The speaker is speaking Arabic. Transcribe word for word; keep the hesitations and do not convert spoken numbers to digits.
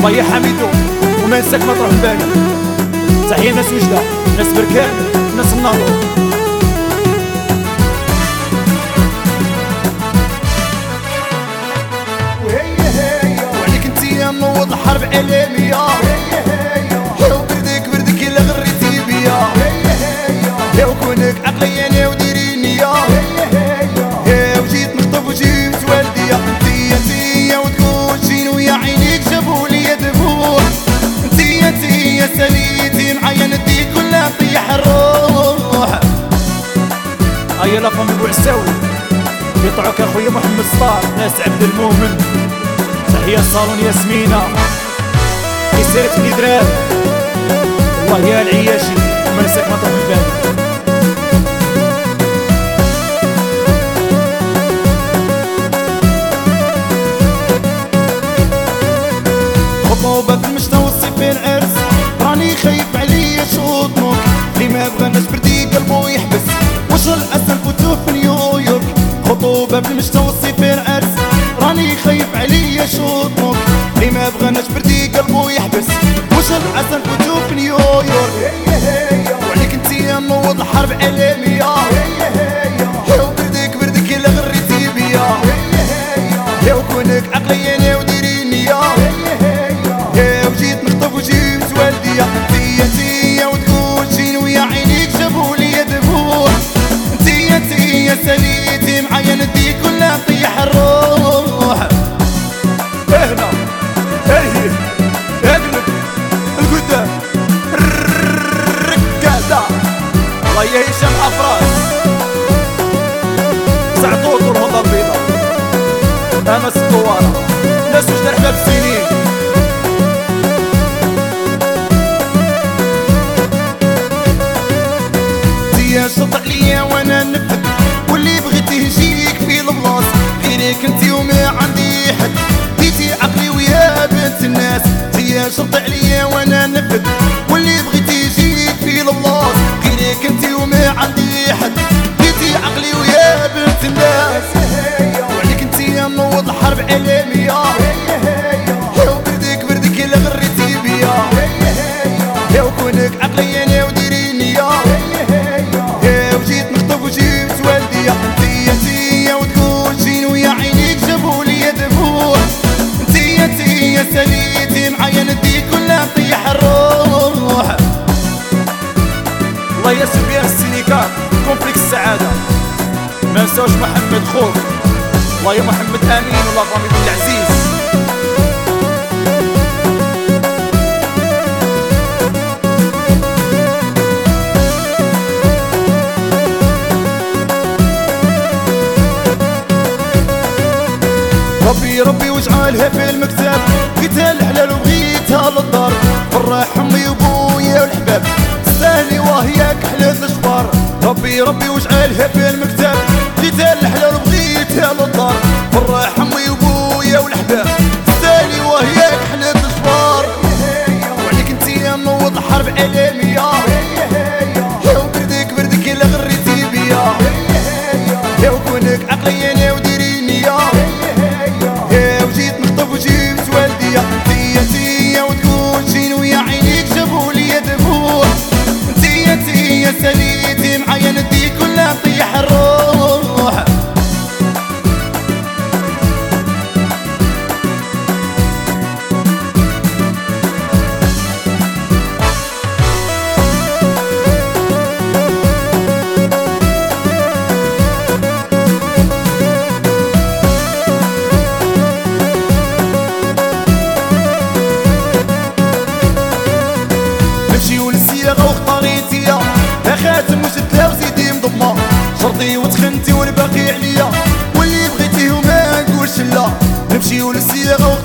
الله يا حميدو وما نساك مطرح بالك. تحية ناس وجدة، ناس بركان، ناس الناظور. وعليك انتيا منوض الحرب عالمية، وبردك بردك الا غريتي بيا، يا وكونك عقلية وديري نية، يا وجيت نخطف وجيت والدية. انتيا انتيا وتكون شين ويا عينيك جابوا لي دموع، انتيا انتيا ساليتي معايا نديك ولا نطيح الروح. هيا لا فم بوعساوي يطلعوك اخويا محمد سطار، ناس عبد المؤمن. تحية صالون ياسمينة كيسيرت بني دراب، والله يا العياشي وما نساك مطرح بالك. خطوبة في المشتى والصيف العرس، راني خايف عليا شوطنك اللي ما بغاناش بردي قلبو يحبس، واش الأسد فوتوه في نيويورك. خطوبة في المشتى والصيف العرس، راني خايف عليا شوطنك اللي ما بغاناش بردي قلبو يحبس، واش الأسد فوتوه في نيويورك. وعليك انتيا منوض الحرب عالمية، وبردك بردك الا غريتي بيا، يا وكونك عقلية وديري نية، يا وجيت نخطف وجيت والدية. انتيا انتيا وتكون شين ويا عينيك جابوا لي دموع، انتيا انتيا ساليتي معايا نديك ولا نطيح الروح. هنا هيه اقلب القدام الركادة، الله يا هشام افراس سعطوط والهضة البيضاء، امس الدوارة، ناس وجد احباب السنين. انتيا شط عليا وانا نفك، واللي بغيتي يجيك في البلاص، غيرك انتي وما عندي حد، ديتي عقلي ويا بنت الناس. انتيا شط عليا وانا نفك، واللي بغيتي يجيك في البلاص، غيرك انتي وما عندي حد، ديتي عقلي ويا بنت الناس. وعليك انتيا منوض الحرب عالمية، وبردك بردك الا غريتي بيا، يا وكونك عقلية وديري نية، يا وجيت نخطف وجيت والدية. انتيا انتيا وتكون شين ويا عينيك جابوا لي دموع، انتيا انتيا ساليتي معايا نديك ولا نطيح الروح. الله يا سفيان السينيكار كومبلكس السعادة، ما نساوش محمد خوف، الله يا محمد امين والله فامي بن العزيز. ربي ربي واجعلها في المكتب، بغيتها الحلال وبغيتها للدار، فرح امي وبويا والحباب، تستاهلي وهياك حلات الجبار. ربي ربي واجعلها في المكتب، بغيتها الحلال وبغيتها للدار، فرح امي وبويا والحباب، تستاهلي وهياك حلات الجبار. وعليك انتيا منوض الحرب عالمية، وبردك بردك الا غريتي بيا، يا وكونك عقلية وديري نية، يا وجيت نخطف وجيت والدية. انتيا انتيا وتكون شين ويا عينيك جابوا لي دموع، انتيا انتيا ساليتي معايا نديك ولا نطيح الروح. نمشيو للصياغة واختاريتيا، يا خاتم وشدتها وزيدي مضمة، شرطي وتخنتي والباقي عليا، واللي بغيتيه وما نقولش لا. نمشيو للصياغة